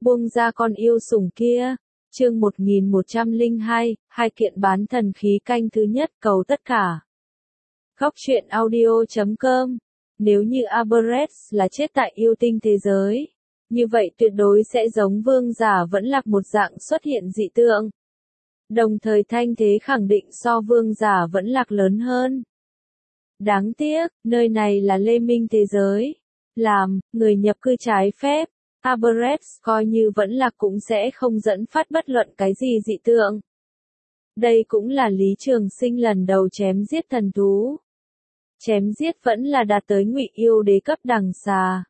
Buông ra con yêu sủng kia. Chương 1102, hai kiện bán thần khí canh thứ nhất, cầu tất cả. Góc truyện audio.com. Nếu như Aberreth là chết tại yêu tinh thế giới, như vậy tuyệt đối sẽ giống vương giả vẫn lạc một dạng xuất hiện dị tượng. Đồng thời thanh thế khẳng định so vương giả vẫn lạc lớn hơn. Đáng tiếc, nơi này là Lê Minh thế giới. Làm người nhập cư trái phép, Aberreth coi như vẫn lạc cũng sẽ không dẫn phát bất luận cái gì dị tượng. Đây cũng là Lý Trường Sinh lần đầu chém giết thần thú. Chém giết vẫn là đạt tới ngụy yêu đế cấp đằng xà.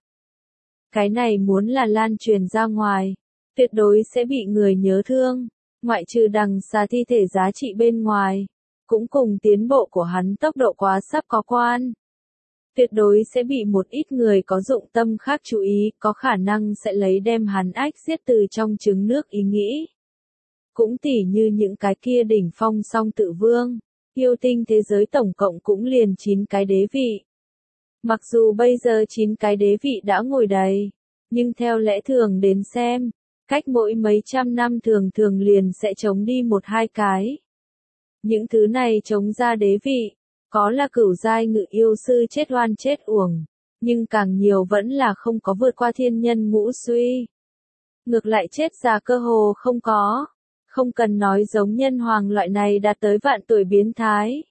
Cái này muốn là lan truyền ra ngoài, tuyệt đối sẽ bị người nhớ thương, ngoại trừ đằng xà thi thể giá trị bên ngoài, cũng cùng tiến bộ của hắn tốc độ quá sắp có quan. Tuyệt đối sẽ bị một ít người có dụng tâm khác chú ý, có khả năng sẽ lấy đem hắn ách giết từ trong trứng nước ý nghĩ. Cũng tỉ như những cái kia đỉnh phong song tự vương, yêu tinh thế giới tổng cộng cũng liền 9 cái đế vị. Mặc dù bây giờ 9 cái đế vị đã ngồi đầy, nhưng theo lẽ thường đến xem, cách mỗi mấy trăm năm thường thường liền sẽ chống đi 1-2 cái. Những thứ này chống ra đế vị, có là cửu giai ngự yêu sư chết oan chết uổng, nhưng càng nhiều vẫn là không có vượt qua thiên nhân ngũ suy. Ngược lại chết già cơ hồ không có, không cần nói giống nhân hoàng loại này đạt tới vạn tuổi biến thái.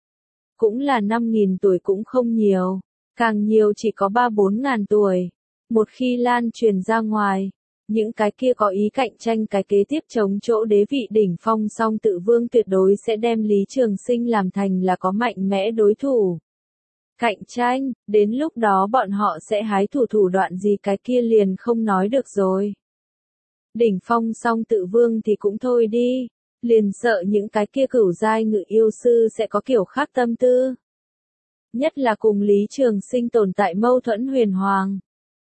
Cũng là 5.000 tuổi cũng không nhiều, càng nhiều chỉ có 3-4 ngàn tuổi. Một khi lan truyền ra ngoài, những cái kia có ý cạnh tranh cái kế tiếp chống chỗ đế vị đỉnh phong song tự vương tuyệt đối sẽ đem Lý Trường Sinh làm thành là có mạnh mẽ đối thủ. Cạnh tranh, đến lúc đó bọn họ sẽ hái thủ đoạn gì cái kia liền không nói được rồi. Đỉnh phong song tự vương thì cũng thôi đi, liền sợ những cái kia cửu giai ngự yêu sư sẽ có kiểu khác tâm tư. Nhất là cùng Lý Trường Sinh tồn tại mâu thuẫn huyền hoàng.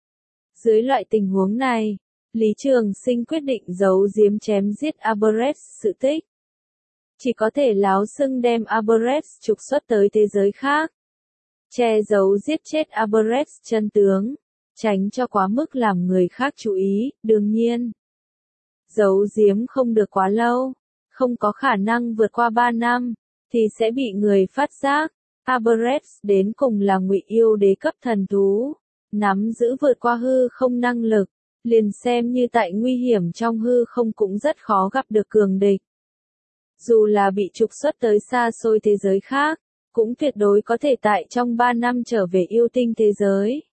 Dưới loại tình huống này, Lý Trường Sinh quyết định giấu giếm chém giết Aberreth sự tích. Chỉ có thể láo xưng đem Aberreth trục xuất tới thế giới khác. Che giấu giết chết Aberreth chân tướng, tránh cho quá mức làm người khác chú ý, đương nhiên. Giấu giếm không được quá lâu, không có khả năng vượt qua 3 năm, thì sẽ bị người phát giác. Aberreth đến cùng là ngụy yêu đế cấp thần thú, nắm giữ vượt qua hư không năng lực, liền xem như tại nguy hiểm trong hư không cũng rất khó gặp được cường địch. Dù là bị trục xuất tới xa xôi thế giới khác, cũng tuyệt đối có thể tại trong 3 năm trở về yêu tinh thế giới.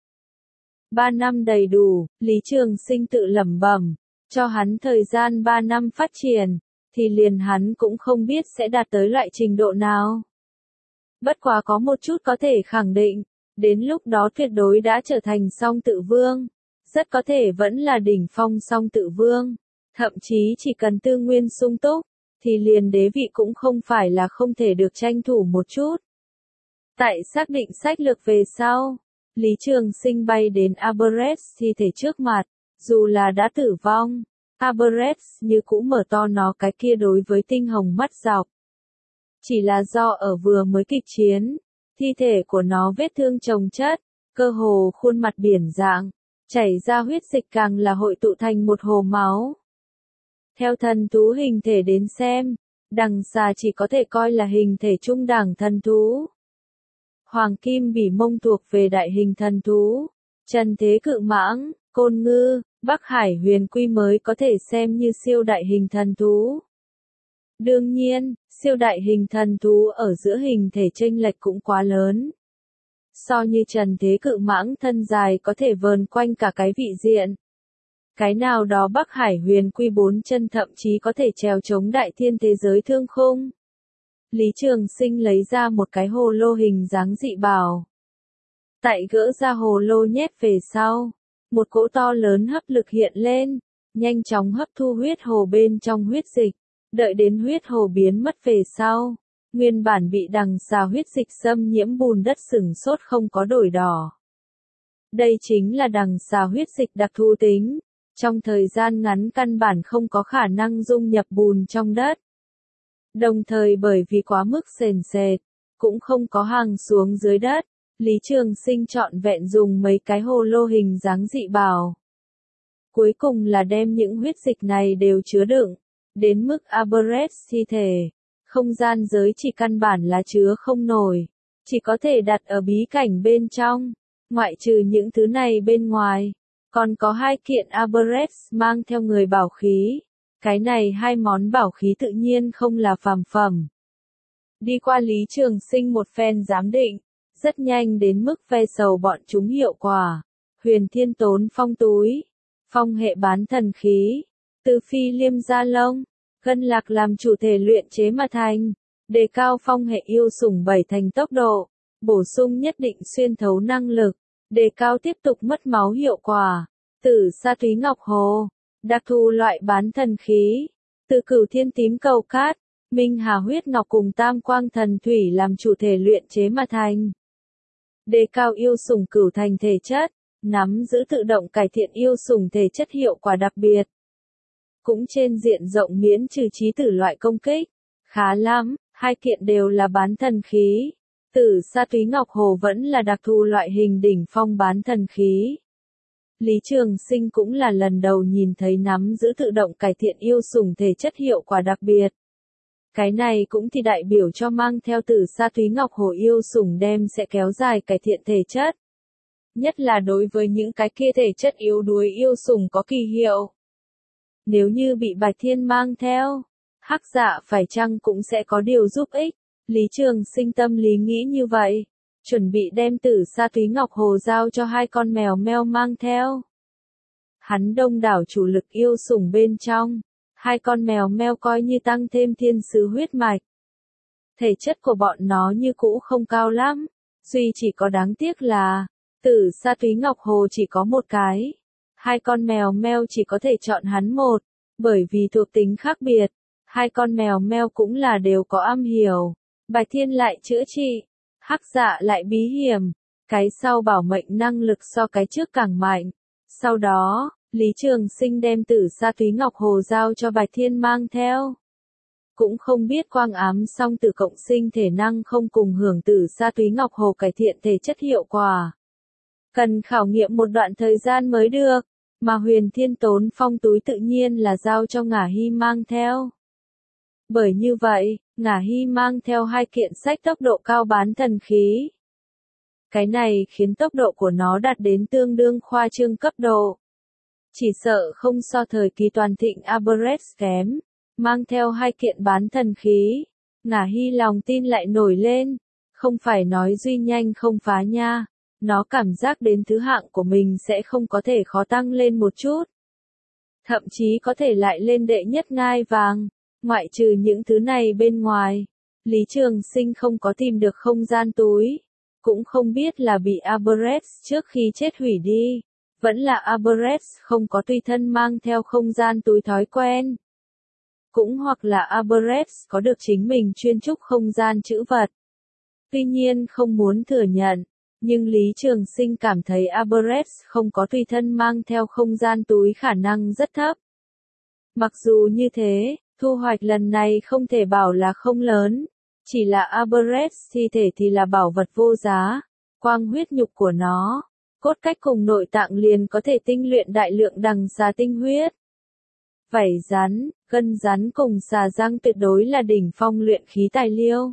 3 năm đầy đủ, Lý Trường Sinh tự lẩm bẩm, cho hắn thời gian 3 năm phát triển, thì liền hắn cũng không biết sẽ đạt tới loại trình độ nào. Bất quá có một chút có thể khẳng định, đến lúc đó tuyệt đối đã trở thành song tự vương, rất có thể vẫn là đỉnh phong song tự vương, thậm chí chỉ cần tư nguyên sung túc, thì liền đế vị cũng không phải là không thể được tranh thủ một chút. Tại xác định sách lược về sau, Lý Trường Sinh bay đến Aberreth thi thể trước mặt, dù là đã tử vong, Aberreth như cũ mở to nó cái kia đối với tinh hồng mắt dọc. Chỉ là do ở vừa mới kịch chiến, thi thể của nó vết thương chồng chất, cơ hồ khuôn mặt biển dạng, chảy ra huyết dịch càng là hội tụ thành một hồ máu. Theo thần thú hình thể đến xem, đằng xà chỉ có thể coi là hình thể trung đẳng thần thú. Hoàng kim bỉ mông thuộc về đại hình thần thú, trần thế cự mãng, côn ngư, Bắc Hải huyền quy mới có thể xem như siêu đại hình thần thú. Đương nhiên, siêu đại hình thần thú ở giữa hình thể chênh lệch cũng quá lớn. So như trần thế cự mãng thân dài có thể vờn quanh cả cái vị diện. Cái nào đó Bắc Hải huyền quy 4 chân thậm chí có thể trèo chống đại thiên thế giới thương khung. Lý Trường Sinh lấy ra một cái hồ lô hình dáng dị bảo. Tại gỡ ra hồ lô nhét về sau, một cỗ to lớn hấp lực hiện lên, nhanh chóng hấp thu huyết hồ bên trong huyết dịch, đợi đến huyết hồ biến mất về sau, nguyên bản bị đằng xà huyết dịch xâm nhiễm bùn đất sửng sốt không có đổi đỏ. Đây chính là đằng xà huyết dịch đặc thù tính, trong thời gian ngắn căn bản không có khả năng dung nhập bùn trong đất. Đồng thời bởi vì quá mức sền sệt, cũng không có hàng xuống dưới đất, Lý Trường Sinh trọn vẹn dùng mấy cái hồ lô hình dáng dị bảo. cuối cùng là đem những huyết dịch này đều chứa đựng, đến mức Aberrest thi thể, không gian giới chỉ căn bản là chứa không nổi, chỉ có thể đặt ở bí cảnh bên trong, ngoại trừ những thứ này bên ngoài, còn có 2 kiện Aberrest mang theo người bảo khí, cái này 2 món bảo khí tự nhiên không là phàm phẩm. Đi qua Lý Trường Sinh một phen giám định, rất nhanh đến mức ve sầu bọn chúng hiệu quả. Huyền Thiên Tốn Phong túi, phong hệ bán thần khí, từ phi liêm gia lông, gân lạc làm chủ thể luyện chế mà thành, đề cao phong hệ yêu sủng 7 thành tốc độ, bổ sung nhất định xuyên thấu năng lực, đề cao tiếp tục mất máu hiệu quả. Tử sa túy ngọc hồ, đặc thù loại bán thần khí, từ cửu thiên tím cầu cát, minh hà huyết ngọc cùng tam quang thần thủy làm chủ thể luyện chế mà thành. Đề cao yêu sủng cửu thành thể chất, nắm giữ tự động cải thiện yêu sủng thể chất hiệu quả đặc biệt. Cũng trên diện rộng miễn trừ chí tử loại công kích. Khá lắm, 2 kiện đều là bán thần khí. Tử sa túy ngọc hồ vẫn là đặc thù loại hình đỉnh phong bán thần khí. Lý Trường Sinh cũng là lần đầu nhìn thấy nắm giữ tự động cải thiện yêu sủng thể chất hiệu quả đặc biệt. Cái này cũng thì đại biểu cho mang theo tử sa túy ngọc hồ yêu sủng đem sẽ kéo dài cải thiện thể chất. Nhất là đối với những cái kia thể chất yếu đuối yêu sủng có kỳ hiệu. Nếu như bị Bạch Thiên mang theo, Hắc Dạ phải chăng cũng sẽ có điều giúp ích. Lý Trường Sinh tâm lý nghĩ như vậy, chuẩn bị đem tử sa túy ngọc hồ giao cho 2 con mèo meo mang theo. Hắn đông đảo chủ lực yêu sủng bên trong, 2 con mèo meo coi như tăng thêm thiên sứ huyết mạch. Thể chất của bọn nó như cũ không cao lắm, duy chỉ có đáng tiếc là, tử sa túy ngọc hồ chỉ có 1 cái. 2 con mèo meo chỉ có thể chọn hắn một, bởi vì thuộc tính khác biệt. 2 con mèo meo cũng là đều có am hiểu. Bạch Thiên lại chữa trị, Hắc Dạ lại bí hiểm, cái sau bảo mệnh năng lực so cái trước càng mạnh. Sau đó, Lý Trường Sinh đem tử sa túy ngọc hồ giao cho Bạch Thiên mang theo. Cũng không biết quang ám song tử cộng sinh thể năng không cùng hưởng tử sa túy ngọc hồ cải thiện thể chất hiệu quả. Cần khảo nghiệm một đoạn thời gian mới được, mà Huyền Thiên Tốn Phong túi tự nhiên là giao cho Ngả Hy mang theo. Bởi như vậy, Ngả Hy mang theo 2 kiện sách tốc độ cao bán thần khí. Cái này khiến tốc độ của nó đạt đến tương đương khoa trương cấp độ. Chỉ sợ không so thời kỳ toàn thịnh Aberrest kém, mang theo 2 kiện bán thần khí. Ngả Hy lòng tin lại nổi lên, không phải nói duy nhanh không phá nha. Nó cảm giác đến thứ hạng của mình sẽ không có thể khó tăng lên một chút. Thậm chí có thể lại lên đệ nhất ngai vàng. Ngoại trừ những thứ này bên ngoài, Lý Trường Sinh không có tìm được không gian túi. Cũng không biết là bị Aberrest trước khi chết hủy đi. Vẫn là Aberrest không có tùy thân mang theo không gian túi thói quen. Cũng hoặc là Aberrest có được chính mình chuyên trúc không gian trữ vật. Tuy nhiên không muốn thừa nhận. Nhưng Lý Trường Sinh cảm thấy Aberrest không có tùy thân mang theo không gian túi khả năng rất thấp. Mặc dù như thế, thu hoạch lần này không thể bảo là không lớn. Chỉ là Aberrest thi thể thì là bảo vật vô giá. Quang huyết nhục của nó, cốt cách cùng nội tạng liền có thể tinh luyện đại lượng đằng xà tinh huyết. Vảy rắn, gân rắn cùng xà răng tuyệt đối là đỉnh phong luyện khí tài liêu.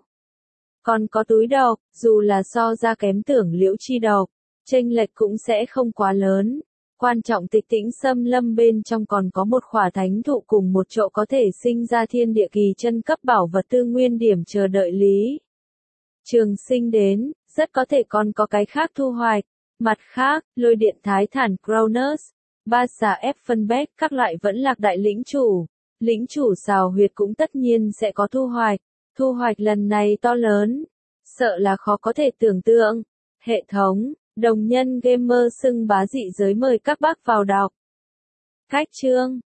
Còn có túi độc, dù là so ra kém tưởng liễu chi độc, chênh lệch cũng sẽ không quá lớn. Quan trọng Tịch Tĩnh Xâm Lâm bên trong còn có một khỏa thánh thụ cùng một chỗ có thể sinh ra thiên địa kỳ chân cấp bảo vật tư nguyên điểm chờ đợi Lý Trường Sinh đến, rất có thể còn có cái khác thu hoạch. Mặt khác, lôi điện thái thản Cronus, ba xà Effenberg các loại vẫn lạc đại lĩnh chủ. Lĩnh chủ xào huyệt cũng tất nhiên sẽ có thu hoạch. Thu hoạch lần này to lớn, sợ là khó có thể tưởng tượng. Hệ thống, đồng nhân gamer xưng bá dị giới mời các bác vào đọc. Cách chương